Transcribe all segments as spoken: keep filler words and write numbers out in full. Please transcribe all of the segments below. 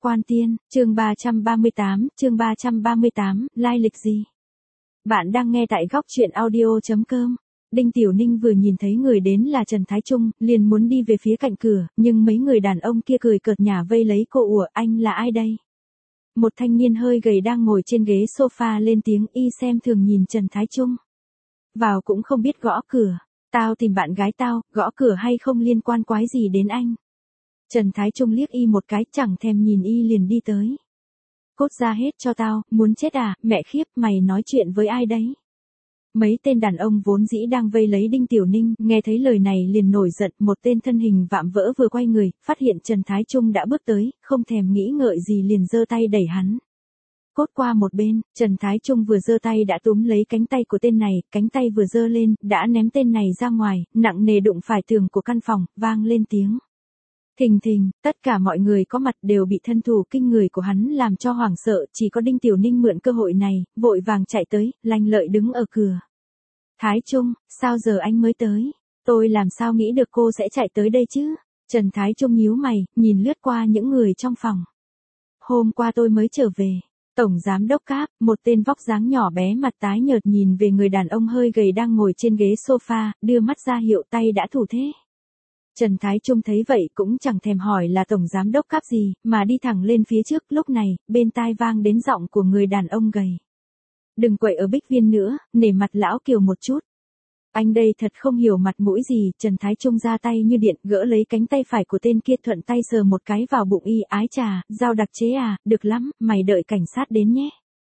Quan Tiên, chương ba trăm ba mươi tám, chương ba trăm ba mươi tám, lai lịch gì? Bạn đang nghe tại góc truyện audio chấm com. Đinh Tiểu Ninh vừa nhìn thấy người đến là Trần Thái Trung, liền muốn đi về phía cạnh cửa, nhưng mấy người đàn ông kia cười cợt nhả vây lấy cô. Ủa, anh là ai đây? Một thanh niên hơi gầy đang ngồi trên ghế sofa lên tiếng, y xem thường nhìn Trần Thái Trung. Vào cũng không biết gõ cửa. Tao tìm bạn gái tao, gõ cửa hay không liên quan quái gì đến anh. Trần Thái Trung liếc y một cái, chẳng thèm nhìn y liền đi tới. Cốt ra hết cho tao, muốn chết à, mẹ khiếp, mày nói chuyện với ai đấy? Mấy tên đàn ông vốn dĩ đang vây lấy Đinh Tiểu Ninh, nghe thấy lời này liền nổi giận, một tên thân hình vạm vỡ vừa quay người, phát hiện Trần Thái Trung đã bước tới, không thèm nghĩ ngợi gì liền giơ tay đẩy hắn. Cốt qua một bên, Trần Thái Trung vừa giơ tay đã túm lấy cánh tay của tên này, cánh tay vừa giơ lên, đã ném tên này ra ngoài, nặng nề đụng phải tường của căn phòng, vang lên tiếng. Thình thình, tất cả mọi người có mặt đều bị thân thủ kinh người của hắn làm cho hoảng sợ, chỉ có Đinh Tiểu Ninh mượn cơ hội này, vội vàng chạy tới, lanh lợi đứng ở cửa. Thái Trung, sao giờ anh mới tới? Tôi làm sao nghĩ được cô sẽ chạy tới đây chứ? Trần Thái Trung nhíu mày, nhìn lướt qua những người trong phòng. Hôm qua tôi mới trở về. Tổng giám đốc Cáp, một tên vóc dáng nhỏ bé mặt tái nhợt nhìn về người đàn ông hơi gầy đang ngồi trên ghế sofa, đưa mắt ra hiệu tay đã thủ thế. Trần Thái Trung thấy vậy cũng chẳng thèm hỏi là tổng giám đốc Cáp gì, mà đi thẳng lên phía trước. Lúc này, bên tai vang đến giọng của người đàn ông gầy. Đừng quậy ở Bích Viên nữa, nể mặt lão Kiều một chút. Anh đây thật không hiểu mặt mũi gì. Trần Thái Trung ra tay như điện, gỡ lấy cánh tay phải của tên kia, thuận tay sờ một cái vào bụng y. Ái chà, dao đặc chế à, được lắm, mày đợi cảnh sát đến nhé.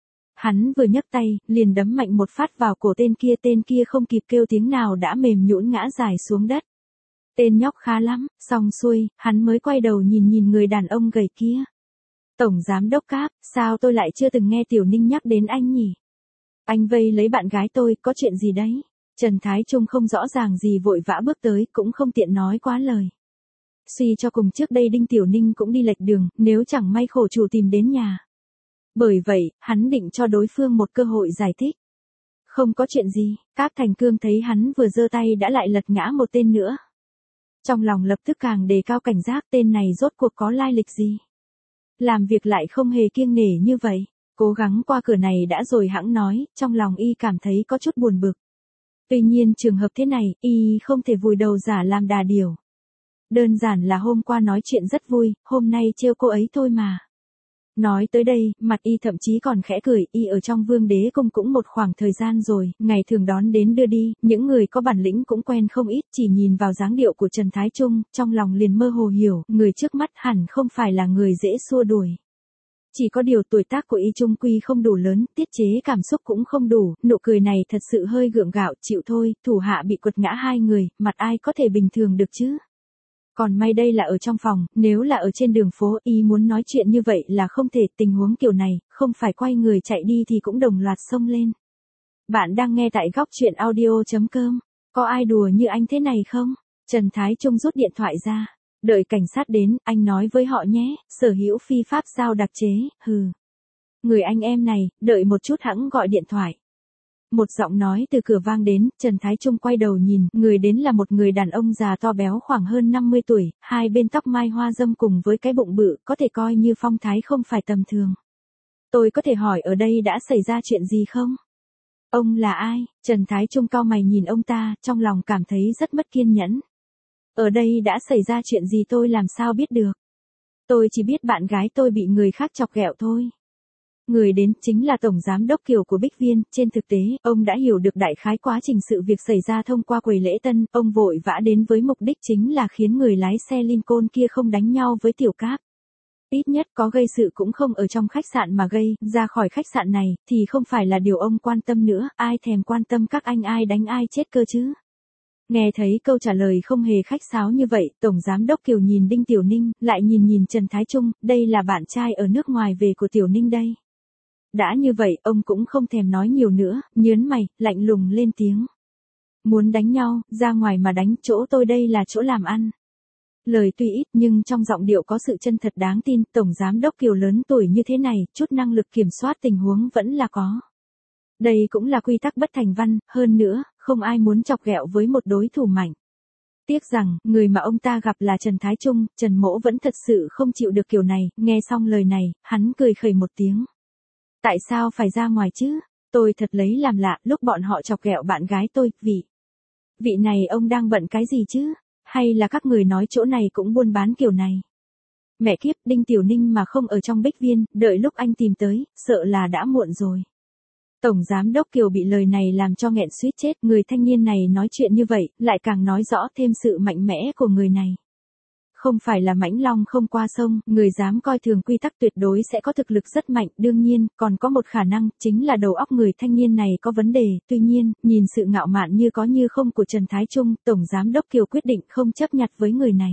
Hắn vừa nhấc tay, liền đấm mạnh một phát vào cổ tên kia. Tên kia không kịp kêu tiếng nào đã mềm nhũn ngã dài xuống đất. Tên nhóc khá lắm, xong xuôi, hắn mới quay đầu nhìn nhìn người đàn ông gầy kia. Tổng giám đốc Cáp, sao tôi lại chưa từng nghe Tiểu Ninh nhắc đến anh nhỉ? Anh vây lấy bạn gái tôi, có chuyện gì đấy? Trần Thái Trung không rõ ràng gì vội vã bước tới, cũng không tiện nói quá lời. Suy cho cùng trước đây Đinh Tiểu Ninh cũng đi lệch đường, nếu chẳng may khổ chủ tìm đến nhà. Bởi vậy, hắn định cho đối phương một cơ hội giải thích. Không có chuyện gì, Cáp Thành Cương thấy hắn vừa giơ tay đã lại lật ngã một tên nữa. Trong lòng lập tức càng đề cao cảnh giác, tên này rốt cuộc có lai lịch gì? Làm việc lại không hề kiêng nể như vậy, cố gắng qua cửa này đã rồi hẵng nói, trong lòng y cảm thấy có chút buồn bực. Tuy nhiên trường hợp thế này, y không thể vùi đầu giả làm đà điểu. Đơn giản là hôm qua nói chuyện rất vui, hôm nay trêu cô ấy thôi mà. Nói tới đây, mặt y thậm chí còn khẽ cười, y ở trong Vương Đế Cung cũng một khoảng thời gian rồi, ngày thường đón đến đưa đi, những người có bản lĩnh cũng quen không ít, chỉ nhìn vào dáng điệu của Trần Thái Trung, trong lòng liền mơ hồ hiểu, người trước mắt hẳn không phải là người dễ xua đuổi. Chỉ có điều tuổi tác của y trung quy không đủ lớn, tiết chế cảm xúc cũng không đủ, nụ cười này thật sự hơi gượng gạo, chịu thôi, thủ hạ bị quật ngã hai người, mặt ai có thể bình thường được chứ. Còn may đây là ở trong phòng, nếu là ở trên đường phố, y muốn nói chuyện như vậy là không thể, tình huống kiểu này, không phải quay người chạy đi thì cũng đồng loạt xông lên. Bạn đang nghe tại góc truyện audio chấm com, có ai đùa như anh thế này không? Trần Thái Trung rút điện thoại ra, đợi cảnh sát đến, anh nói với họ nhé, sở hữu phi pháp dao đặc chế, hừ. Người anh em này, đợi một chút hẵng gọi điện thoại. Một giọng nói từ cửa vang đến, Trần Thái Trung quay đầu nhìn, người đến là một người đàn ông già to béo khoảng hơn năm mươi tuổi, hai bên tóc mai hoa râm cùng với cái bụng bự, có thể coi như phong thái không phải tầm thường. Tôi có thể hỏi ở đây đã xảy ra chuyện gì không? Ông là ai? Trần Thái Trung cau mày nhìn ông ta, trong lòng cảm thấy rất mất kiên nhẫn. Ở đây đã xảy ra chuyện gì tôi làm sao biết được? Tôi chỉ biết bạn gái tôi bị người khác chọc ghẹo thôi. Người đến chính là Tổng Giám đốc Kiều của Bích Viên, trên thực tế, ông đã hiểu được đại khái quá trình sự việc xảy ra thông qua quầy lễ tân, ông vội vã đến với mục đích chính là khiến người lái xe Lincoln kia không đánh nhau với Tiểu Cáp. Ít nhất có gây sự cũng không ở trong khách sạn mà gây, ra khỏi khách sạn này, thì không phải là điều ông quan tâm nữa, ai thèm quan tâm các anh ai đánh ai chết cơ chứ. Nghe thấy câu trả lời không hề khách sáo như vậy, Tổng Giám đốc Kiều nhìn Đinh Tiểu Ninh, lại nhìn nhìn Trần Thái Trung, đây là bạn trai ở nước ngoài về của Tiểu Ninh đây. Đã như vậy, ông cũng không thèm nói nhiều nữa, nhớn mày, lạnh lùng lên tiếng. Muốn đánh nhau, ra ngoài mà đánh, chỗ tôi đây là chỗ làm ăn. Lời tuy ít nhưng trong giọng điệu có sự chân thật đáng tin, Tổng Giám đốc Kiều lớn tuổi như thế này, chút năng lực kiểm soát tình huống vẫn là có. Đây cũng là quy tắc bất thành văn, hơn nữa, không ai muốn chọc ghẹo với một đối thủ mạnh. Tiếc rằng, người mà ông ta gặp là Trần Thái Trung, Trần Mỗ vẫn thật sự không chịu được kiểu này, nghe xong lời này, hắn cười khẩy một tiếng. Tại sao phải ra ngoài chứ? Tôi thật lấy làm lạ, lúc bọn họ chọc ghẹo bạn gái tôi, vị. Vị này ông đang bận cái gì chứ? Hay là các người nói chỗ này cũng buôn bán kiểu này? Mẹ kiếp, Đinh Tiểu Ninh mà không ở trong Bích Viên, đợi lúc anh tìm tới, sợ là đã muộn rồi. Tổng Giám Đốc Kiều bị lời này làm cho nghẹn suýt chết, người thanh niên này nói chuyện như vậy, lại càng nói rõ thêm sự mạnh mẽ của người này. Không phải là mãnh long không qua sông, người dám coi thường quy tắc tuyệt đối sẽ có thực lực rất mạnh, đương nhiên, còn có một khả năng, chính là đầu óc người thanh niên này có vấn đề, tuy nhiên, nhìn sự ngạo mạn như có như không của Trần Thái Trung, Tổng Giám Đốc Kiều quyết định không chấp nhặt với người này.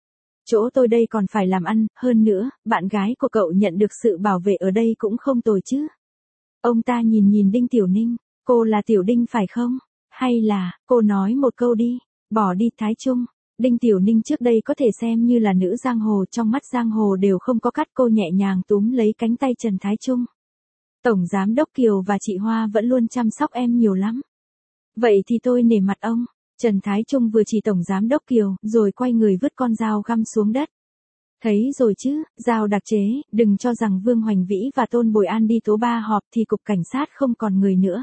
Chỗ tôi đây còn phải làm ăn, hơn nữa, bạn gái của cậu nhận được sự bảo vệ ở đây cũng không tồi chứ. Ông ta nhìn nhìn Đinh Tiểu Ninh, cô là Tiểu Đinh phải không? Hay là, cô nói một câu đi, bỏ đi Thái Trung. Đinh Tiểu Ninh trước đây có thể xem như là nữ giang hồ, trong mắt giang hồ đều không có cắt, cô nhẹ nhàng túm lấy cánh tay Trần Thái Trung. Tổng Giám Đốc Kiều và chị Hoa vẫn luôn chăm sóc em nhiều lắm. Vậy thì tôi nể mặt ông. Trần Thái Trung vừa chỉ Tổng Giám Đốc Kiều, rồi quay người vứt con dao găm xuống đất. Thấy rồi chứ, dao đặc chế, đừng cho rằng Vương Hoành Vĩ và Tôn Bồi An đi tố ba họp thì cục cảnh sát không còn người nữa.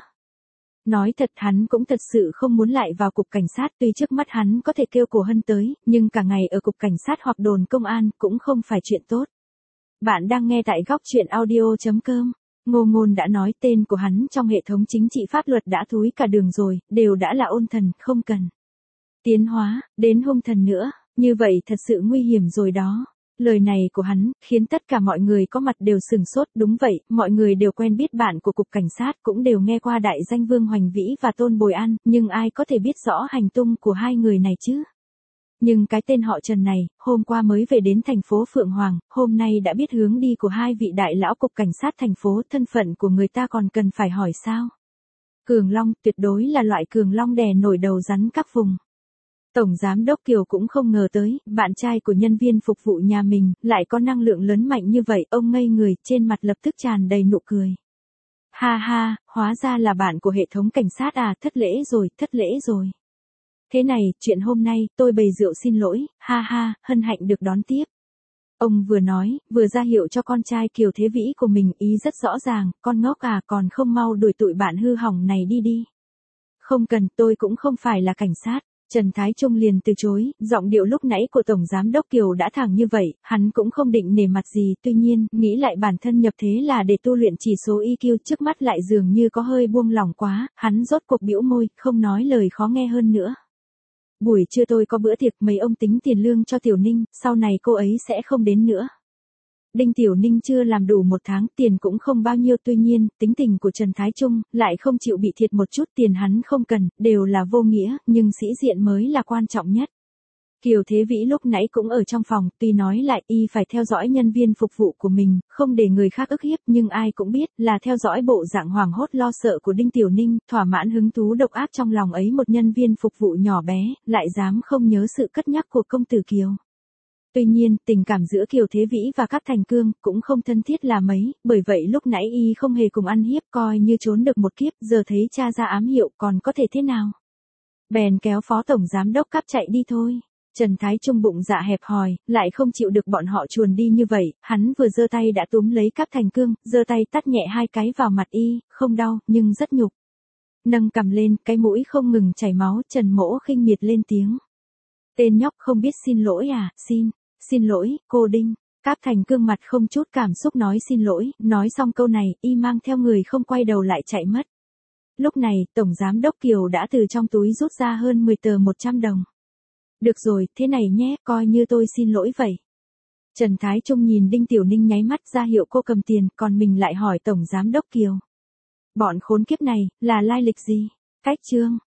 Nói thật hắn cũng thật sự không muốn lại vào cục cảnh sát, tuy trước mắt hắn có thể kêu Cổ Hân tới, nhưng cả ngày ở cục cảnh sát hoặc đồn công an cũng không phải chuyện tốt. Bạn đang nghe tại góc truyện audio chấm com. Ngô Ngôn đã nói tên của hắn trong hệ thống chính trị pháp luật đã thúi cả đường rồi, đều đã là ôn thần, không cần tiến hóa, đến hung thần nữa, như vậy thật sự nguy hiểm rồi đó. Lời này của hắn, khiến tất cả mọi người có mặt đều sừng sốt, đúng vậy, mọi người đều quen biết bạn của cục cảnh sát, cũng đều nghe qua đại danh Vương Hoành Vĩ và Tôn Bồi An, nhưng ai có thể biết rõ hành tung của hai người này chứ? Nhưng cái tên họ Trần này, hôm qua mới về đến thành phố Phượng Hoàng, hôm nay đã biết hướng đi của hai vị đại lão cục cảnh sát thành phố, thân phận của người ta còn cần phải hỏi sao? Cường Long, tuyệt đối là loại Cường Long đè nổi đầu rắn các vùng. Tổng Giám Đốc Kiều cũng không ngờ tới, bạn trai của nhân viên phục vụ nhà mình, lại có năng lượng lớn mạnh như vậy, ông ngây người, trên mặt lập tức tràn đầy nụ cười. Ha ha, hóa ra là bạn của hệ thống cảnh sát à, thất lễ rồi, thất lễ rồi. Thế này, chuyện hôm nay, tôi bày rượu xin lỗi, ha ha, hân hạnh được đón tiếp. Ông vừa nói, vừa ra hiệu cho con trai Kiều Thế Vĩ của mình, ý rất rõ ràng, con ngốc à, còn không mau đuổi tụi bạn hư hỏng này đi đi. Không cần, tôi cũng không phải là cảnh sát. Trần Thái Trung liền từ chối, giọng điệu lúc nãy của Tổng Giám Đốc Kiều đã thẳng như vậy, hắn cũng không định nể mặt gì, tuy nhiên, nghĩ lại bản thân nhập thế là để tu luyện chỉ số i kiu, trước mắt lại dường như có hơi buông lỏng quá, hắn rốt cuộc bĩu môi, không nói lời khó nghe hơn nữa. Buổi trưa tôi có bữa tiệc, mấy ông tính tiền lương cho Tiểu Ninh, sau này cô ấy sẽ không đến nữa. Đinh Tiểu Ninh chưa làm đủ một tháng, tiền cũng không bao nhiêu, tuy nhiên, tính tình của Trần Thái Trung, lại không chịu bị thiệt một chút, tiền hắn không cần, đều là vô nghĩa, nhưng sĩ diện mới là quan trọng nhất. Kiều Thế Vĩ lúc nãy cũng ở trong phòng, tuy nói lại y phải theo dõi nhân viên phục vụ của mình, không để người khác ức hiếp, nhưng ai cũng biết là theo dõi bộ dạng hoảng hốt lo sợ của Đinh Tiểu Ninh, thỏa mãn hứng thú độc ác trong lòng ấy một nhân viên phục vụ nhỏ bé, lại dám không nhớ sự cất nhắc của công tử Kiều. Tuy nhiên, tình cảm giữa Kiều Thế Vĩ và các thành cương cũng không thân thiết là mấy, bởi vậy lúc nãy y không hề cùng ăn hiếp, coi như trốn được một kiếp, giờ thấy cha ra ám hiệu còn có thể thế nào. Bèn kéo Phó Tổng Giám Đốc cắp chạy đi thôi. Trần Thái Trung bụng dạ hẹp hòi, lại không chịu được bọn họ chuồn đi như vậy, hắn vừa giơ tay đã túm lấy Cáp Thành Cương, giơ tay tát nhẹ hai cái vào mặt y, không đau, nhưng rất nhục. Nâng cằm lên, cái mũi không ngừng chảy máu, Trần Mỗ khinh miệt lên tiếng. Tên nhóc không biết xin lỗi à, xin, xin lỗi, cô Đinh. Cáp Thành Cương mặt không chút cảm xúc nói xin lỗi, nói xong câu này, y mang theo người không quay đầu lại chạy mất. Lúc này, Tổng Giám Đốc Kiều đã từ trong túi rút ra hơn mười tờ một trăm đồng. Được rồi, thế này nhé, coi như tôi xin lỗi vậy. Trần Thái Trung nhìn Đinh Tiểu Ninh nháy mắt ra hiệu cô cầm tiền, còn mình lại hỏi Tổng Giám Đốc Kiều. Bọn khốn kiếp này, là lai lịch gì? Cách chương.